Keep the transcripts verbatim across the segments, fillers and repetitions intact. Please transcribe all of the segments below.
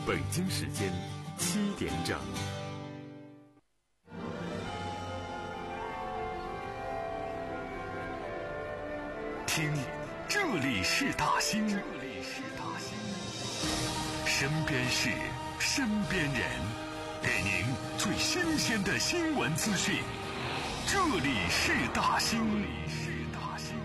北京时间七点整。听，这里是大兴，这里是大兴，身边事，身边人，给您最新鲜的新闻资讯。这里是大兴，这里是大兴。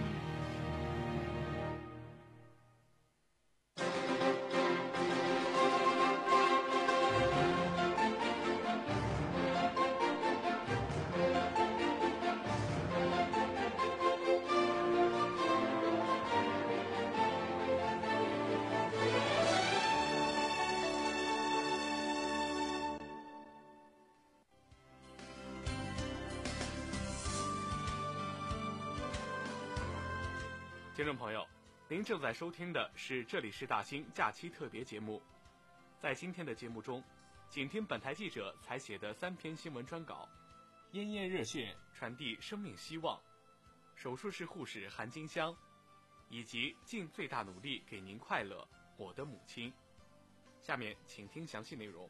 听众朋友，您正在收听的是这里是大兴假期特别节目。在今天的节目中，请听本台记者采写的三篇新闻专稿：咽咽热血传递生命希望，手术室护士韩金香，以及尽最大努力给您快乐，我的母亲。下面请听详细内容。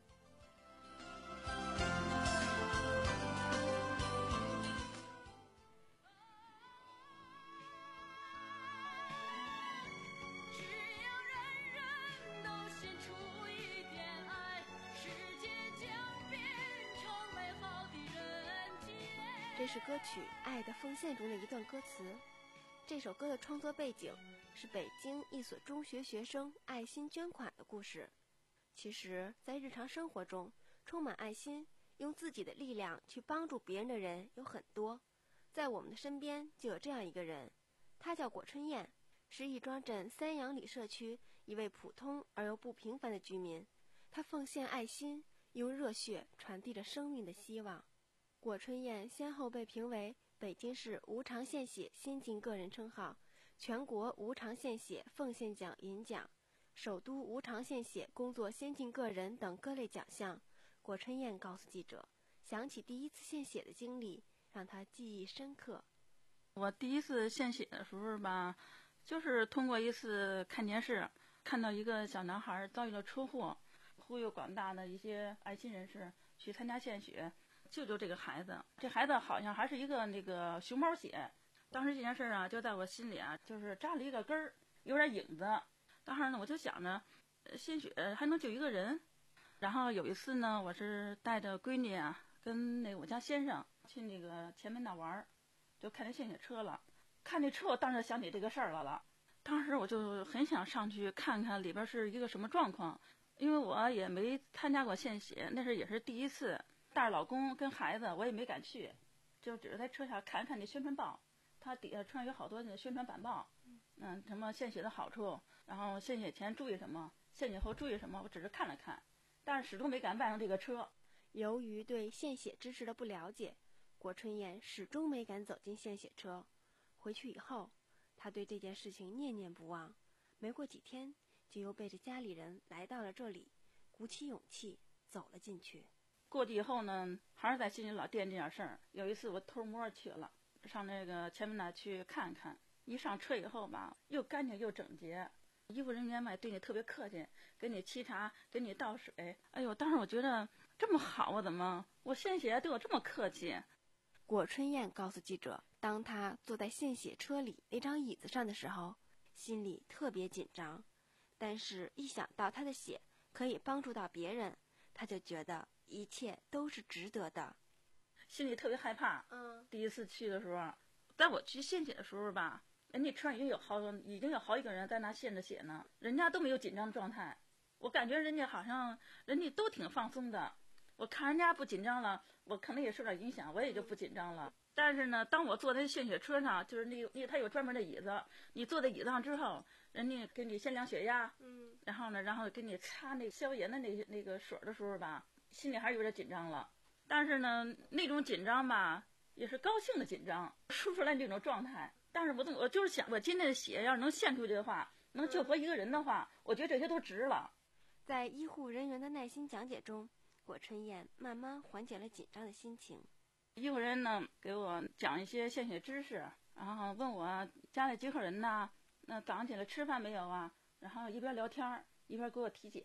这是歌曲《爱的奉献》中的一段歌词。这首歌的创作背景是北京一所中学学生爱心捐款的故事。其实，在日常生活中，充满爱心，用自己的力量去帮助别人的人有很多。在我们的身边就有这样一个人，他叫果春燕，是亦庄镇三阳里社区一位普通而又不平凡的居民。他奉献爱心，用热血传递着生命的希望。果春燕先后被评为北京市无偿献血先进个人称号、全国无偿献血奉献奖银奖、首都无偿献血工作先进个人等各类奖项。果春燕告诉记者，想起第一次献血的经历，让她记忆深刻。 我第一次献血的时候吧，就是通过一次看电视，看到一个小男孩遭遇了车祸，呼吁广大的一些爱心人士去参加献血，救救这个孩子。这孩子好像还是一个那个熊猫血，当时这件事啊，就在我心里啊，就是扎了一个根儿，有点影子。当时呢，我就想着，献血还能救一个人。然后有一次呢，我是带着闺女啊，跟那个我家先生去那个前门那玩，就看见献血车了。看那车，我当时想起这个事儿来了。当时我就很想上去看看里边是一个什么状况，因为我也没参加过献血，那是也是第一次。带着老公跟孩子，我也没敢去，就只是在车下看看那宣传报，它底下穿有好多那宣传板报，嗯，什么献血的好处，然后献血前注意什么，献血后注意什么，我只是看了看，但是始终没敢迈上这个车。 由于对献血知识的不了解，果春燕始终没敢走进献血车。回去以后，她对这件事情念念不忘，没过几天就又背着家里人来到了这里，鼓起勇气走了进去。 过去以后呢，还是在心里老惦记这件事儿。有一次我偷摸去了，上那个前门那去看看。一上车以后吧，又干净又整洁，医护人员嘛对你特别客气，给你沏茶，给你倒水。哎呦，当时我觉得这么好啊，怎么我献血对我这么客气？ 果春燕告诉记者，当她坐在献血车里那张椅子上的时候，心里特别紧张，但是一想到她的血可以帮助到别人，她就觉得一切都是值得的， 心里特别害怕。 嗯， 第一次去的时候，在我去献血的时候吧，人家车上已经有好已经有好几个人在那献着血呢，人家都没有紧张的状态。我感觉人家好像人家都挺放松的。我看人家不紧张了，我可能也受点影响，我也就不紧张了。但是呢，当我坐在献血车上，就是那那他有专门的椅子，你坐在椅子上之后，人家给你先量血压，嗯，然后呢，然后给你擦那个消炎的那个那个水的时候吧，心里还是有点紧张了。但是呢，那种紧张吧，也是高兴的紧张，说出来那种状态。但是我我就是想，我今天的血要是能献出去的话，能救活一个人的话，我觉得这些都值了。 在医护人员的耐心讲解中，果春燕慢慢缓解了紧张的心情。 医护人呢给我讲一些献血知识，然后问我家里几口人呢，那早上起来吃饭没有啊？然后一边聊天一边给我体检。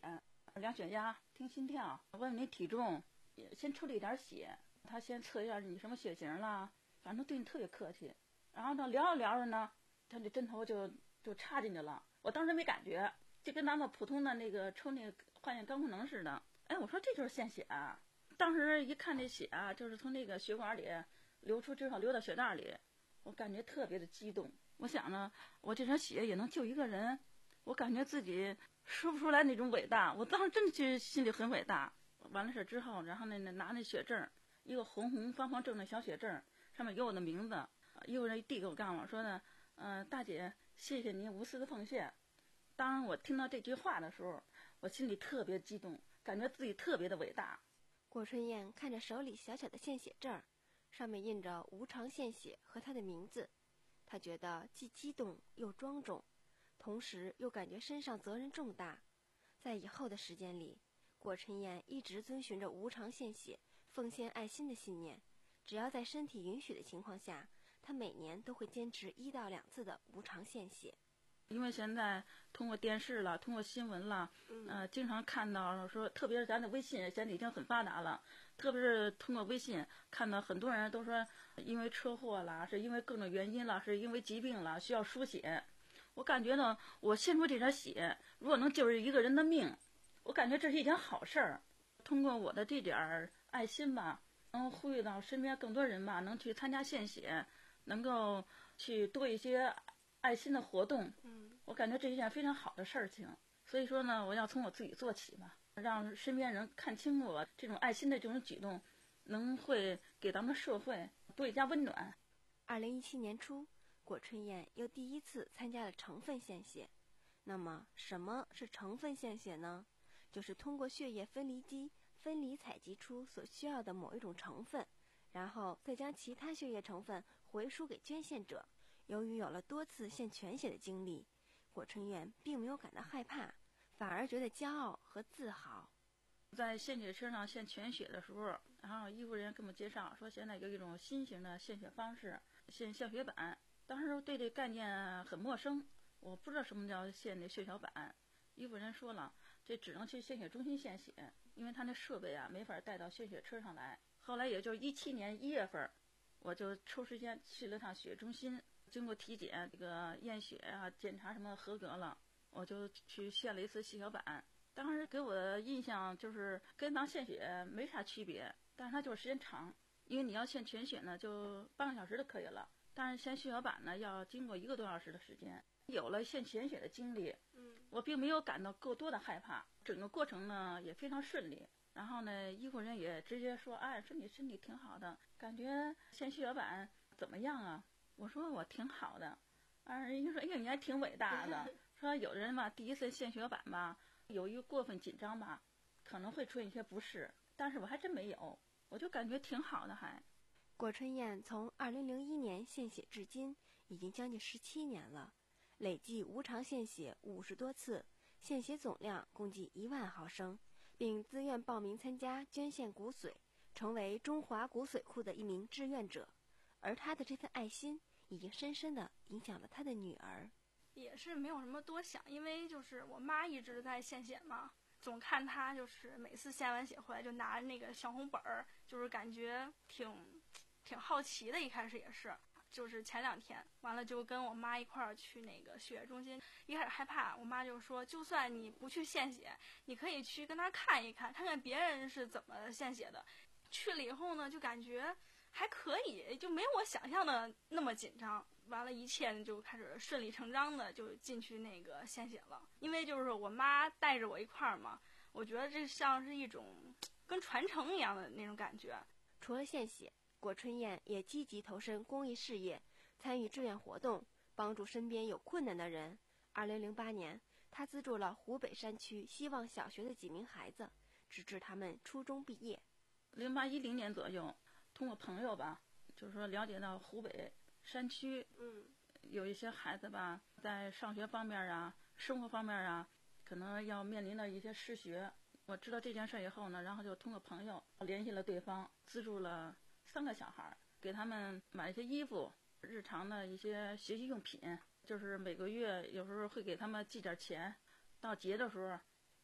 量血压、听心跳，问问你体重，先抽了一点血，他先测一下你什么血型啦，反正对你特别客气。然后呢，聊着聊着呢，他这针头就就插进去了，我当时没感觉，就跟咱们普通的那个抽那个化验肝功能似的。哎，我说这就是献血啊！当时一看这血啊，就是从那个血管里流出之后流到血袋里，我感觉特别的激动。我想呢，我这点血也能救一个人，我感觉自己说不出来那种伟大。我当时真的就心里很伟大。完了事之后，然后呢拿那血证，一个红红方方正的小血证，上面有我的名字。医务人员递给我干我说呢，呃，大姐，谢谢您无私的奉献。当我听到这句话的时候，我心里特别激动，感觉自己特别的伟大。 郭春燕看着手里小小的献血证，上面印着无偿献血和她的名字，她觉得既激动又庄重，同时又感觉身上责任重大。在以后的时间里，郭春燕一直遵循着无偿献血、奉献爱心的信念，只要在身体允许的情况下，她每年都会坚持一到两次的无偿献血。 因为现在通过电视了，通过新闻了，呃，经常看到说，特别是咱的微信现在已经很发达了，特别是通过微信看到很多人都说，因为车祸啦，是因为各种原因了，是因为疾病了，需要输血。我感觉呢，我献出这点血，如果能救一个人的命，我感觉这是一件好事儿。通过我的这点爱心吧，能呼吁到身边更多人吧，能去参加献血，能够去多一些爱心的活动，我感觉这是一件非常好的事情。所以说呢，我要从我自己做起吧，让身边人看清楚我这种爱心的这种举动，能会给咱们社会多一加温暖。 二零一七年初，郭春燕又第一次参加了成分献血。那么，什么是成分献血呢？就是通过血液分离机分离采集出所需要的某一种成分，然后再将其他血液成分回输给捐献者。由于有了多次献全血的经历，郭春燕并没有感到害怕，反而觉得骄傲和自豪。 在献血车上献全血的时候，然后医护人员给我们介绍说，现在有一种新型的献血方式，献血小板。当时对这概念很陌生，我不知道什么叫献那血小板。医护人员说了，这只能去献血中心献血，因为他那设备啊没法带到献血车上来。后来也就是一七年一月份，我就抽时间去了趟血液中心，经过体检，这个验血啊、检查什么合格了，我就去献了一次血小板。当时给我的印象就是跟咱献血没啥区别，但是它就是时间长，因为你要献全血呢，就半个小时就可以了。但是献血小板呢，要经过一个多小时的时间。有了献全血的经历，我并没有感到过多的害怕，整个过程呢也非常顺利。然后呢，医护人也直接说，哎，说你身体挺好的，感觉献血小板怎么样啊？我说我挺好的。啊，人家说，哎呀，你还挺伟大的。说有的人吧，第一次献血小板吧，有一个过分紧张吧，可能会出现一些不适，但是我还真没有，我就感觉挺好的还。 郭春燕从二零零一年献血至今，已经将近十七年了，累计无偿献血五十多次，献血总量共计一万毫升，并自愿报名参加捐献骨髓，成为中华骨髓库的一名志愿者。而他的这份爱心已经深深地影响了他的女儿。 也是没有什么多想，因为就是我妈一直在献血嘛，总看她就是每次献完血回来就拿着那个小红本儿，就是感觉挺挺好奇的。一开始也是，就是前两天完了就跟我妈一块儿去那个血液中心，一开始害怕，我妈就说，就算你不去献血，你可以去跟那儿看一看，看看别人是怎么献血的。去了以后呢，就感觉还可以，就没有我想象的那么紧张。完了，一切就开始顺理成章的就进去那个献血了。因为就是我妈带着我一块儿嘛，我觉得这像是一种跟传承一样的那种感觉。 除了献血，郭春燕也积极投身公益事业，参与志愿活动，帮助身边有困难的人。二零零八年，她资助了湖北山区希望小学的几名孩子，直至他们初中毕业。 零八一零年左右，通过朋友吧，就是说了解到湖北山区，嗯，有一些孩子吧，在上学方面啊、生活方面啊，可能要面临的一些失学。我知道这件事以后呢，然后就通过朋友联系了对方，资助了三个小孩，给他们买一些衣服、日常的一些学习用品，就是每个月有时候会给他们寄点钱，到节的时候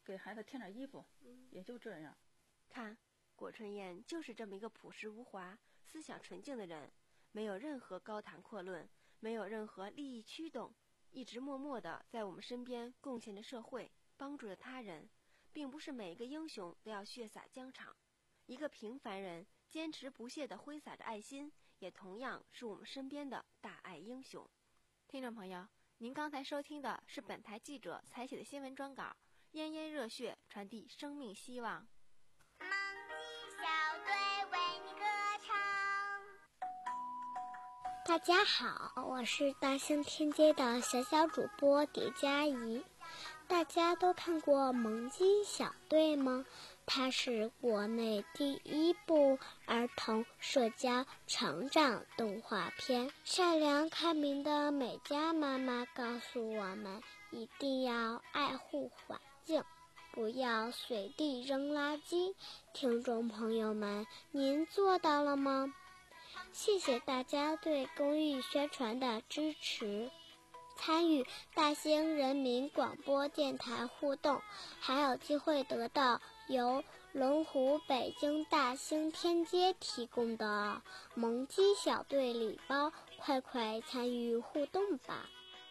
给孩子添点衣服，也就这样。 看，果春燕就是这么一个朴实无华、思想纯净的人，没有任何高谈阔论，没有任何利益驱动，一直默默地在我们身边贡献着社会，帮助着他人。并不是每一个英雄都要血洒疆场，一个平凡人坚持不懈地挥洒着爱心，也同样是我们身边的大爱英雄。听众朋友，您刚才收听的是本台记者采写的新闻专稿，炎炎热血传递生命希望。 萌鸡小队为你歌唱。大家好，我是大兴天街的小小主播蝶佳怡。大家都看过《萌鸡小队》吗？它是国内第一部儿童社交成长动画片。善良开明的美嘉妈妈告诉我们，一定要爱护环境，不要随地扔垃圾。听众朋友们，您做到了吗？谢谢大家对公益宣传的支持。参与大兴人民广播电台互动，还有机会得到由龙湖北京大兴天街提供的萌鸡小队礼包，快快参与互动吧！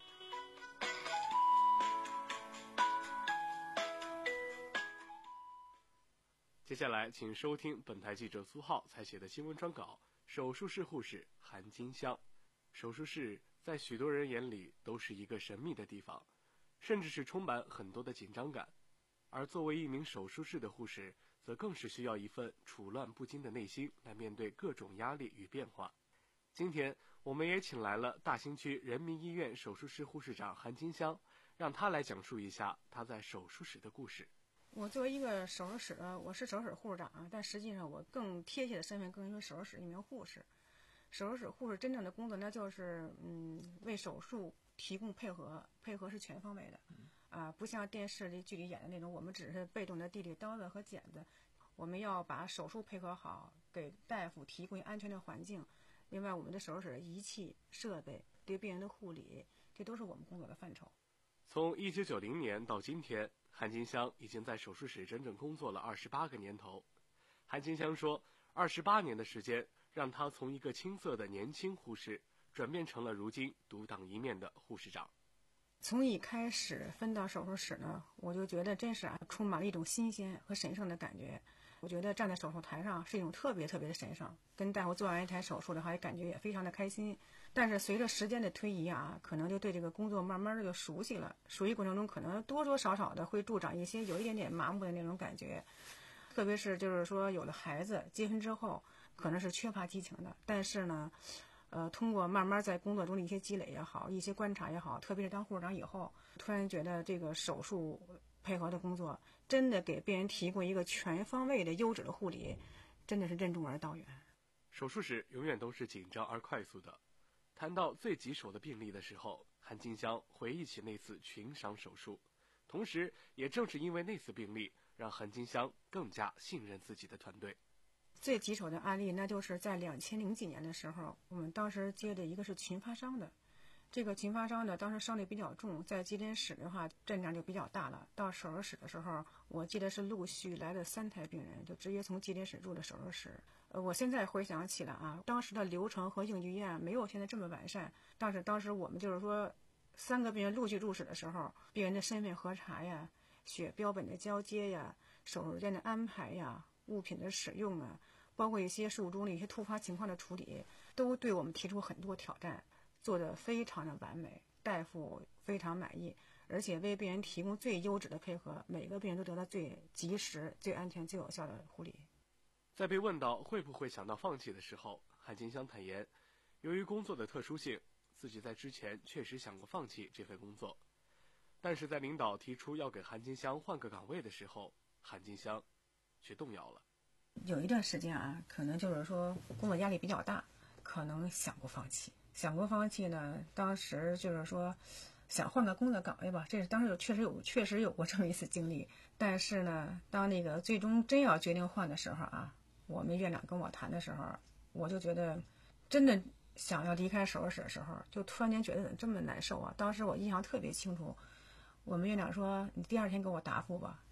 接下来请收听本台记者苏浩采写的新闻专稿。手术室护士韩金香。手术室在许多人眼里都是一个神秘的地方，甚至是充满很多的紧张感。而作为一名手术室的护士，则更是需要一份处乱不惊的内心来面对各种压力与变化。今天我们也请来了大兴区人民医院手术室护士长韩金香，让她来讲述一下她在手术室的故事。 我作为一个手术室的，我是手术室护士长，但实际上我更贴切的身份更是手术室一名护士。手术室护士真正的工作呢，就是嗯，为手术提供配合，配合是全方位的，啊，不像电视里剧里演的那种，我们只是被动的递递刀子和剪子，我们要把手术配合好，给大夫提供安全的环境。另外，我们的手术室的仪器设备、对病人的护理，这都是我们工作的范畴。 从一九九零年到今天，韩金香已经在手术室整整工作了二十八个年头。韩金香说，二十八年的时间让她从一个青涩的年轻护士转变成了如今独当一面的护士长。 从一开始分到手术室呢，我就觉得真是啊，充满了一种新鲜和神圣的感觉。我觉得站在手术台上是一种特别特别的神圣，跟大夫做完一台手术的话，也感觉也非常的开心。但是随着时间的推移啊，可能就对这个工作慢慢的就熟悉了。熟悉过程中，可能多多少少的会助长一些有一点点麻木的那种感觉。特别是就是说有了孩子，结婚之后，可能是缺乏激情的。但是呢，呃，通过慢慢在工作中的一些积累也好，一些观察也好，特别是当护士长以后，突然觉得这个手术配合的工作真的给病人提供一个全方位的优质的护理，真的是任重而道远。 手术室永远都是紧张而快速的。谈到最棘手的病例的时候，韩金香回忆起那次群伤手术，同时也正是因为那次病例，让韩金香更加信任自己的团队。 最棘手的案例，那就是在两千零几年的时候，我们当时接的一个是群发伤的。这个群发伤的当时伤力比较重，在急诊室的话阵仗就比较大了。到手术室的时候，我记得是陆续来了三台病人，就直接从急诊室入了手术室。呃，我现在回想起来啊，当时的流程和应急预案没有现在这么完善，但是当时我们就是说，三个病人陆续入室的时候，病人的身份核查呀、血标本的交接呀、手术间的安排呀、物品的使用啊，包括一些术中的一些突发情况的处理，都对我们提出很多挑战。做得非常的完美，大夫非常满意，而且为病人提供最优质的配合，每个病人都得到最及时、最安全、最有效的护理。 在被问到会不会想到放弃的时候，韩金香坦言，由于工作的特殊性，自己在之前确实想过放弃这份工作，但是在领导提出要给韩金香换个岗位的时候，韩金香却动摇了。 有一段时间啊，可能就是说工作压力比较大，可能想过放弃。想过放弃呢，当时就是说想换个工作岗位吧，这是当时有确实有确实有过这么一次经历。但是呢，当那个最终真要决定换的时候啊，我们院长跟我谈的时候，我就觉得真的想要离开手术室的时候，就突然间觉得怎么这么难受啊。当时我印象特别清楚，我们院长说你第二天给我答复吧，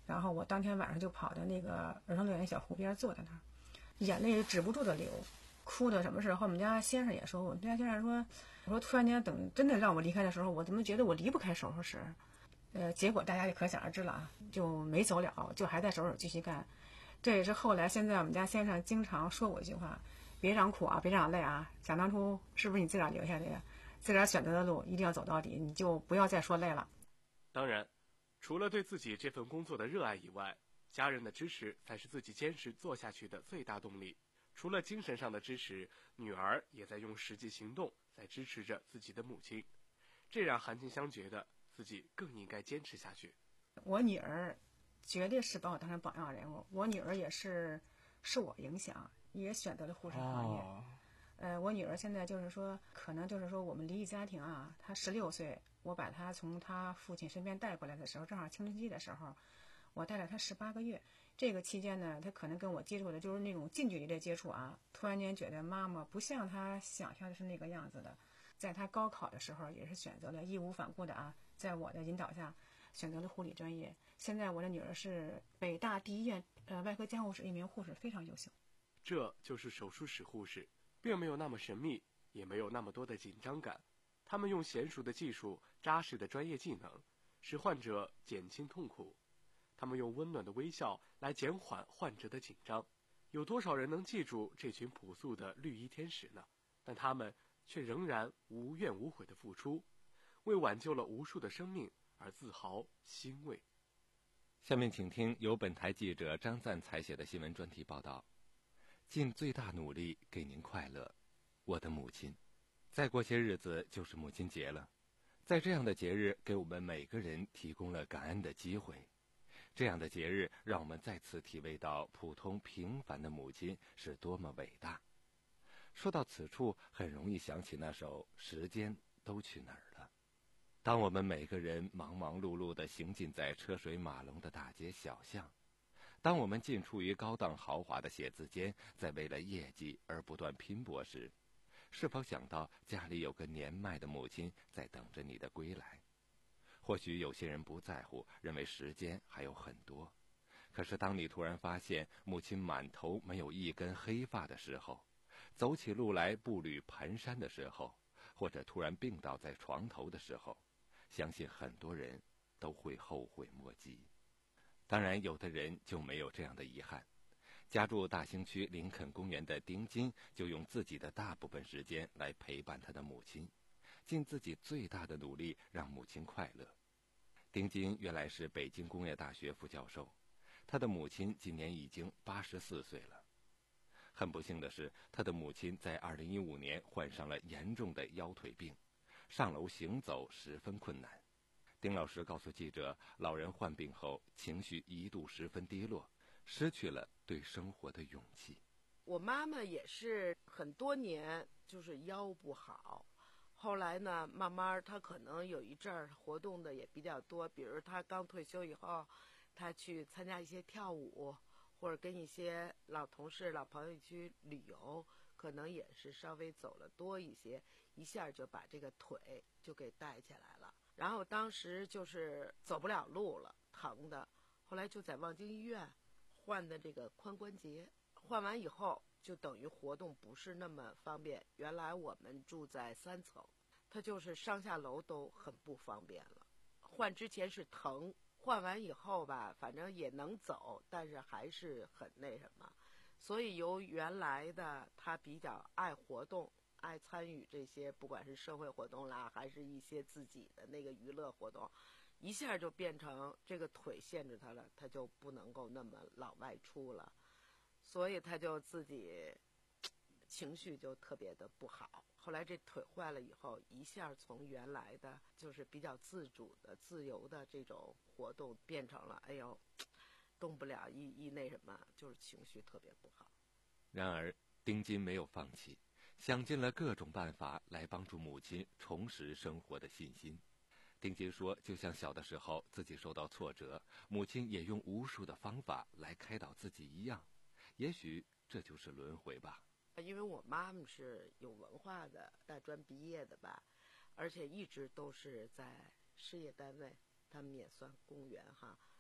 然后我当天晚上就跑到那个儿童乐园小湖边坐在那儿，眼泪止不住的流，哭的什么事。后我们家先生也说，我们家先生说，我说突然间等真的让我离开的时候，我怎么觉得我离不开手手石？呃，结果大家也可想而知了啊，就没走了，就还在手手继续干。这也是后来现在我们家先生经常说我一句话，别让苦啊，别让累啊，想当初是不是你自个儿留下的呀？自个儿选择的路一定要走到底，你就不要再说累了。 当然，除了对自己这份工作的热爱以外，家人的支持才是自己坚持做下去的最大动力。除了精神上的支持，女儿也在用实际行动在支持着自己的母亲，这让韩静香觉得自己更应该坚持下去。 我女儿绝对是把我当成榜样人物，我女儿也是受我影响，也选择了护士行业。哦呃，我女儿现在就是说，可能就是说我们离异家庭啊，她十六岁，我把她从她父亲身边带过来的时候，正好青春期的时候，我带了她十八个月。这个期间呢，她可能跟我接触的就是那种近距离的接触啊，突然间觉得妈妈不像她想象的是那个样子的。在她高考的时候，也是选择了义无反顾的啊，在我的引导下选择了护理专业。现在我的女儿是北大第一院呃外科监护室一名护士，非常优秀。 这就是手术室护士。并没有那么神秘，也没有那么多的紧张感。他们用娴熟的技术、扎实的专业技能，使患者减轻痛苦。他们用温暖的微笑来减缓患者的紧张。有多少人能记住这群朴素的绿衣天使呢？但他们却仍然无怨无悔地付出，为挽救了无数的生命而自豪欣慰。 下面请听由本台记者张赞采写的新闻专题报道。尽最大努力给您快乐，我的母亲。再过些日子就是母亲节了，在这样的节日给我们每个人提供了感恩的机会。这样的节日让我们再次体味到普通平凡的母亲是多么伟大。说到此处，很容易想起那首《时间都去哪儿了》。当我们每个人忙忙碌碌地行进在车水马龙的大街小巷，当我们进出于高档豪华的写字间，在为了业绩而不断拼搏时，是否想到家里有个年迈的母亲在等着你的归来？或许有些人不在乎，认为时间还有很多。可是当你突然发现母亲满头没有一根黑发的时候，走起路来步履蹒跚的时候，或者突然病倒在床头的时候，相信很多人都会后悔莫及。当然，有的人就没有这样的遗憾。家住大兴区林肯公园的丁金就用自己的大部分时间来陪伴他的母亲，尽自己最大的努力让母亲快乐。丁金原来是北京工业大学副教授，他的母亲今年已经八十四岁了。很不幸的是，他的母亲在二零一五年患上了严重的腰腿病，上楼行走十分困难。丁老师告诉记者，老人患病后情绪一度十分低落，失去了对生活的勇气。 我妈妈也是很多年就是腰不好，后来呢慢慢她可能有一阵儿活动的也比较多，比如她刚退休以后，她去参加一些跳舞，或者跟一些老同事老朋友去旅游，可能也是稍微走了多一些，一下就把这个腿就给带起来了。然后当时就是走不了路了，疼的，后来就在望京医院换的这个髋关节，换完以后就等于活动不是那么方便。原来我们住在三层，它就是上下楼都很不方便了。换之前是疼，换完以后吧，反正也能走，但是还是很那什么。所以由原来的他比较爱活动，爱参与这些不管是社会活动啦，还是一些自己的那个娱乐活动，一下就变成这个腿限制他了，他就不能够那么老外出了，所以他就自己情绪就特别的不好。后来这腿坏了以后，一下从原来的就是比较自主的自由的这种活动变成了哎呦动不了，一一那什么，就是情绪特别不好。 然而丁金没有放弃，想尽了各种办法来帮助母亲重拾生活的信心。丁金说，就像小的时候自己受到挫折，母亲也用无数的方法来开导自己一样，也许这就是轮回吧。 因为我妈妈是有文化的，大专毕业的吧，而且一直都是在事业单位，他们也算公务员哈，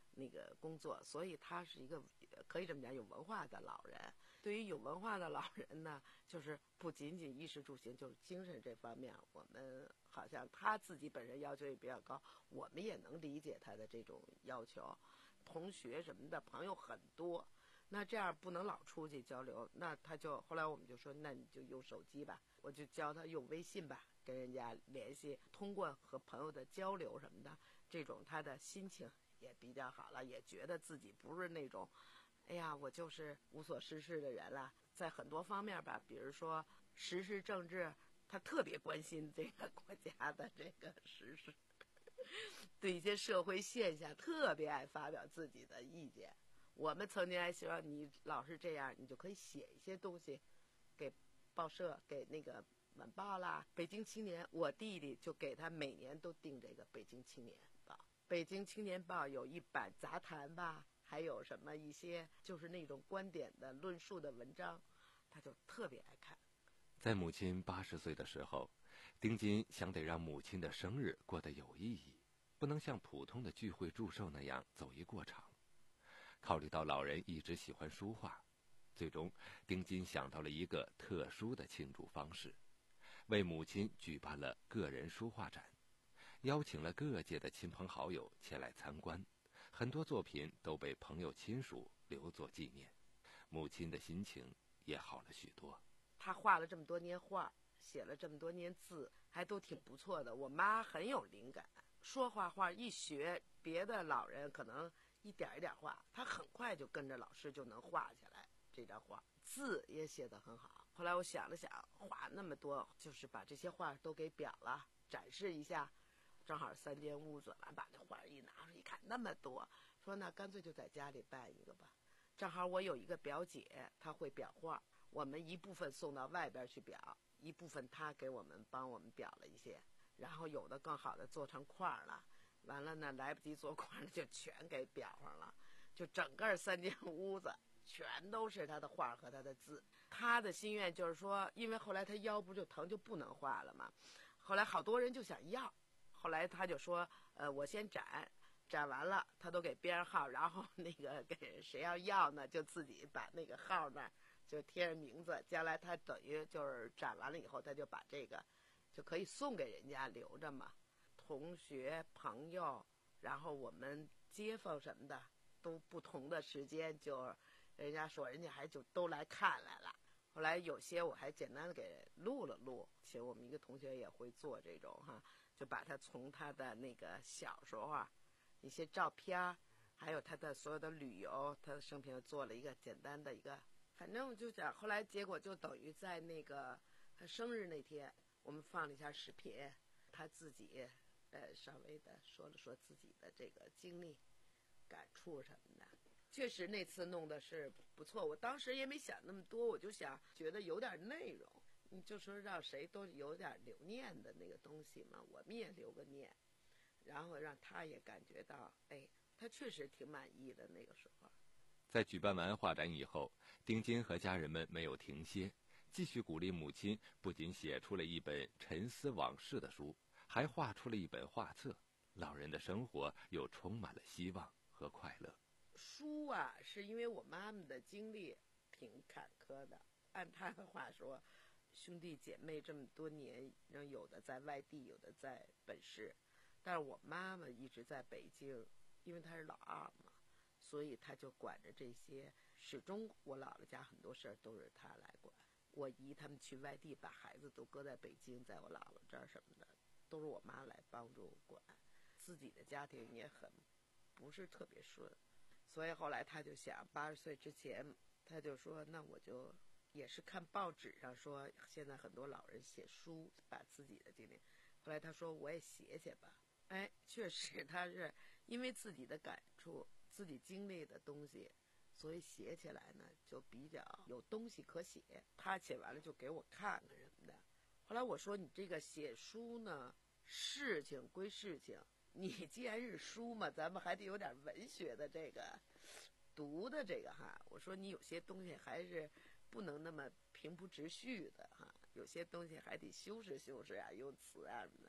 那个工作，所以他是一个可以这么讲有文化的老人。对于有文化的老人呢，就是不仅仅衣食住行，就是精神这方面，我们好像他自己本身要求也比较高，我们也能理解他的这种要求。同学什么的朋友很多，那这样不能老出去交流，那他就后来我们就说，那你就用手机吧，我就教他用微信吧，跟人家联系，通过和朋友的交流什么的，这种他的心情也比较好了，也觉得自己不是那种哎呀我就是无所事事的人了。在很多方面吧，比如说时事政治，他特别关心这个国家的这个时事，对一些社会现象特别爱发表自己的意见。我们曾经还希望你老是这样，你就可以写一些东西给报社，给那个晚报啦，北京青年，我弟弟就给他每年都订这个北京青年报。北京青年报有一版杂谈吧，还有什么一些就是那种观点的论述的文章，他就特别爱看。 在母亲八十岁的时候，丁金想得让母亲的生日过得有意义，不能像普通的聚会祝寿那样走一过场。考虑到老人一直喜欢书画，最终丁金想到了一个特殊的庆祝方式，为母亲举办了个人书画展，邀请了各界的亲朋好友前来参观，很多作品都被朋友亲属留作纪念，母亲的心情也好了许多。 他画了这么多年画，写了这么多年字，还都挺不错的。我妈很有灵感，说画画一学，别的老人可能一点一点画，他很快就跟着老师就能画下来这张画，字也写得很好。后来我想了想，画那么多，就是把这些画都给裱了，展示一下。正好三间屋子，完把那画一拿出一看，那么多，说那干脆就在家里办一个吧。正好我有一个表姐，她会裱画，我们一部分送到外边去裱，一部分她给我们帮我们裱了一些，然后有的更好的做成块了。完了呢，来不及做块了，就全给裱上了，就整个三间屋子全都是他的画和他的字。他的心愿就是说，因为后来他腰不就疼，就不能画了嘛。后来好多人就想要，后来他就说，呃，我先展，展完了他都给编上号，然后那个给谁要要呢，就自己把那个号那儿就贴上名字，将来他等于就是展完了以后，他就把这个就可以送给人家留着嘛。同学朋友，然后我们街坊什么的都不同的时间，就人家说人家还就都来看来了。后来有些我还简单的给录了录，其实我们一个同学也会做这种哈，就把他从他的那个小时候啊一些照片，还有他的所有的旅游，他的生平做了一个简单的一个，反正我就讲，后来结果就等于在那个他生日那天，我们放了一下视频，他自己呃，稍微的说了说自己的这个经历、感触什么的。确实那次弄的是不错，我当时也没想那么多，我就想觉得有点内容，你就说让谁都有点留念的那个东西嘛，我们也留个念，然后让他也感觉到，哎，他确实挺满意的那个时候。 在举办完画展以后，丁金和家人们没有停歇，继续鼓励母亲，不仅写出了一本沉思往事的书，还画出了一本画册，老人的生活又充满了希望和快乐。 书啊，是因为我妈妈的经历挺坎坷的，按她的话说，兄弟姐妹这么多年，有的在外地，有的在本市，但是我妈妈一直在北京，因为她是老二嘛，所以她就管着这些，始终我姥姥家很多事儿都是她来管。我姨他们去外地，把孩子都搁在北京，在我姥姥这儿什么的，都是我妈来帮助管。自己的家庭也很不是特别顺，所以后来他就想，八十岁之前，他就说，那我就也是看报纸上说，现在很多老人写书，把自己的经历。后来他说，我也写写吧。哎，确实他是因为自己的感触、自己经历的东西，所以写起来呢就比较有东西可写。他写完了就给我看看什么的。后来我说，你这个写书呢，事情归事情，你既然是书嘛，咱们还得有点文学的这个读的这个哈。我说你有些东西还是不能那么平铺直叙的哈，有些东西还得修饰修饰啊，用词啊什么的。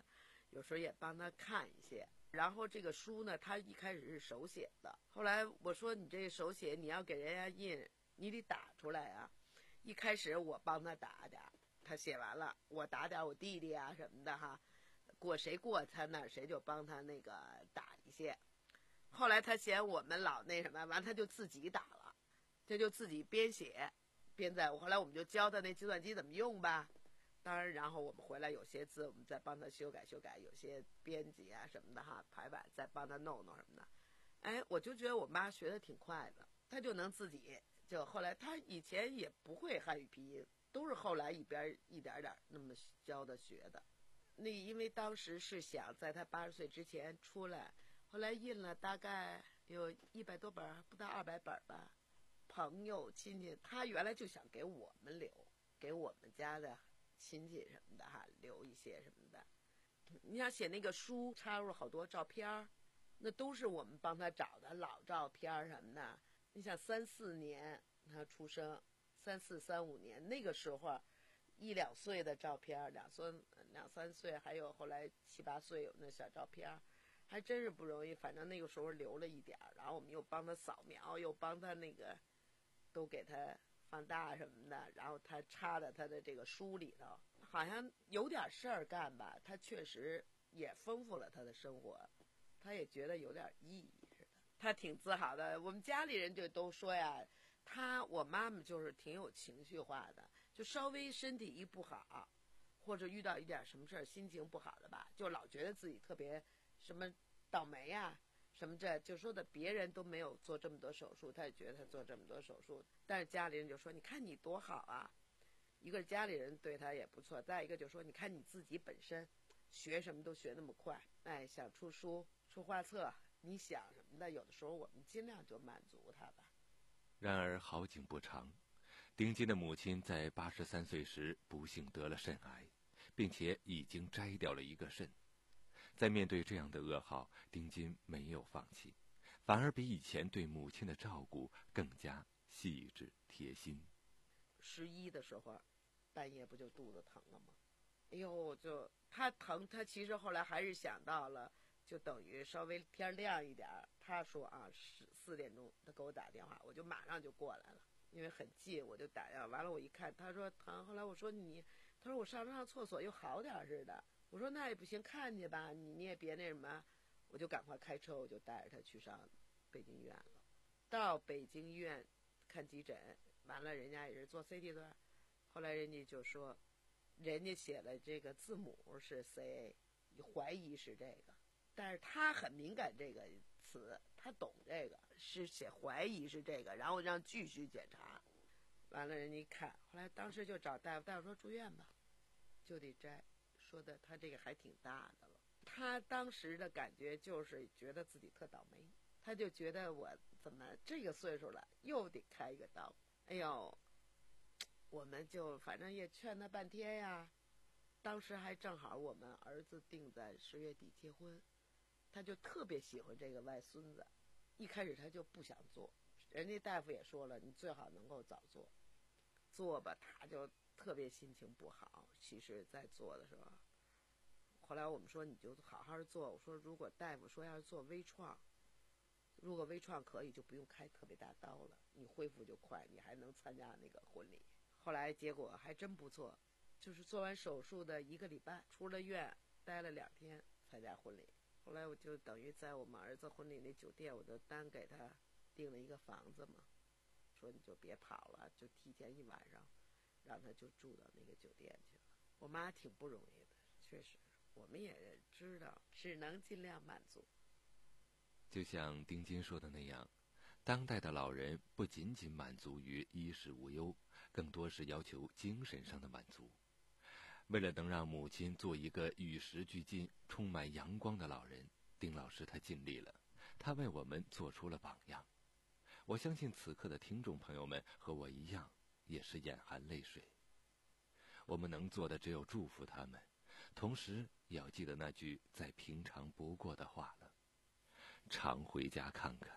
有时候也帮他看一些。然后这个书呢，他一开始是手写的，后来我说你这手写你要给人家印，你得打出来啊。一开始我帮他打点，他写完了，我打点我弟弟啊什么的哈，过谁过他那儿谁就帮他那个打一些。后来他嫌我们老那什么，完他就自己打了，他就自己编写编在。后来我们就教他那计算机怎么用吧。当然，然后我们回来有些字我们再帮他修改修改，有些编辑啊什么的哈，排版再帮他弄弄什么的。哎，我就觉得我妈学的挺快的，她就能自己就后来她以前也不会汉语拼音，都是后来一边一点点那么教的学的。那因为当时是想在她八十岁之前出来，后来印了大概有一百多本，不到二百本吧。朋友亲戚，她原来就想给我们留，给我们家的亲戚什么的哈，留一些什么的。你想写那个书，插入好多照片，那都是我们帮他找的老照片什么的。你想三四年他出生，三四三五年那个时候，一两岁的照片，两岁两三岁，还有后来七八岁有那小照片，还真是不容易。反正那个时候留了一点，然后我们又帮他扫描，又帮他那个都给他放大什么的，然后他插在他的这个书里头，好像有点事儿干吧，他确实也丰富了他的生活，他也觉得有点意义似的，他挺自豪的。我们家里人就都说呀，他我妈妈就是挺有情绪化的，就稍微身体一不好，或者遇到一点什么事儿，心情不好的吧，就老觉得自己特别什么倒霉呀、啊什么这就说的别人都没有做这么多手术，他也觉得他做这么多手术，但是家里人就说你看你多好啊，一个是家里人对他也不错，再一个就说你看你自己本身学什么都学那么快，哎，想出书出画册，你想什么的，有的时候我们尽量就满足他吧。 然而好景不长，丁金的母亲在八十三岁时不幸得了肾癌，并且已经摘掉了一个肾。在面对这样的噩耗，丁金没有放弃，反而比以前对母亲的照顾更加细致贴心。 十一的时候，半夜不就肚子疼了吗？哎呦，就他疼，他其实后来还是想到了，就等于稍微天亮一点，他说啊，十四点钟他给我打电话，我就马上就过来了，因为很近，我就打电话。完了我一看，他说疼，后来我说你，他说我上上厕所又好点似的。我说那也不行，看去吧，你你也别那什么，我就赶快开车，我就带着他去上北京医院了。到北京医院看急诊，完了人家也是做 C T 的，后来人家就说，人家写了这个字母是 C A， 怀疑是这个，但是他很敏感这个词，他懂这个，是写怀疑是这个，然后让继续检查。完了人家一看，后来当时就找大夫，大夫说住院吧，就得摘。说的他这个还挺大的了，他当时的感觉就是觉得自己特倒霉，他就觉得我怎么这个岁数了又得开一个刀。哎呦，我们就反正也劝他半天呀。当时还正好我们儿子定在十月底结婚，他就特别喜欢这个外孙子，一开始他就不想做，人家大夫也说了，你最好能够早做，做吧他就特别心情不好。其实在做的时候，后来我们说你就好好做，我说如果大夫说要是做微创，如果微创可以就不用开特别大刀了，你恢复就快，你还能参加那个婚礼。后来结果还真不错，就是做完手术的一个礼拜出了院，待了两天参加婚礼。后来我就等于在我们儿子婚礼那酒店，我就单给他订了一个房子嘛，说你就别跑了，就提前一晚上让他就住到那个酒店去了。我妈挺不容易的，确实我们也知道只能尽量满足。 就像丁金说的那样，当代的老人不仅仅满足于衣食无忧，更多是要求精神上的满足。为了能让母亲做一个与时俱进、充满阳光的老人，丁老师他尽力了，他为我们做出了榜样。我相信此刻的听众朋友们和我一样，也是眼含泪水。我们能做的只有祝福他们，同时也要记得那句再平常不过的话了：常回家看看。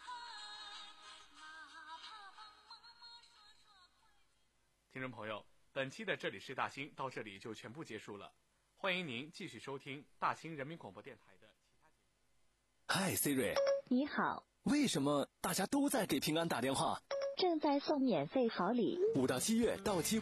听众朋友， 本期的这里是大兴到这里就全部结束了，欢迎您继续收听大兴人民广播电台的其他节目。 嗨 Siri， 你好。 为什么大家都在给平安打电话？ 正在送免费好礼。 五到七月到期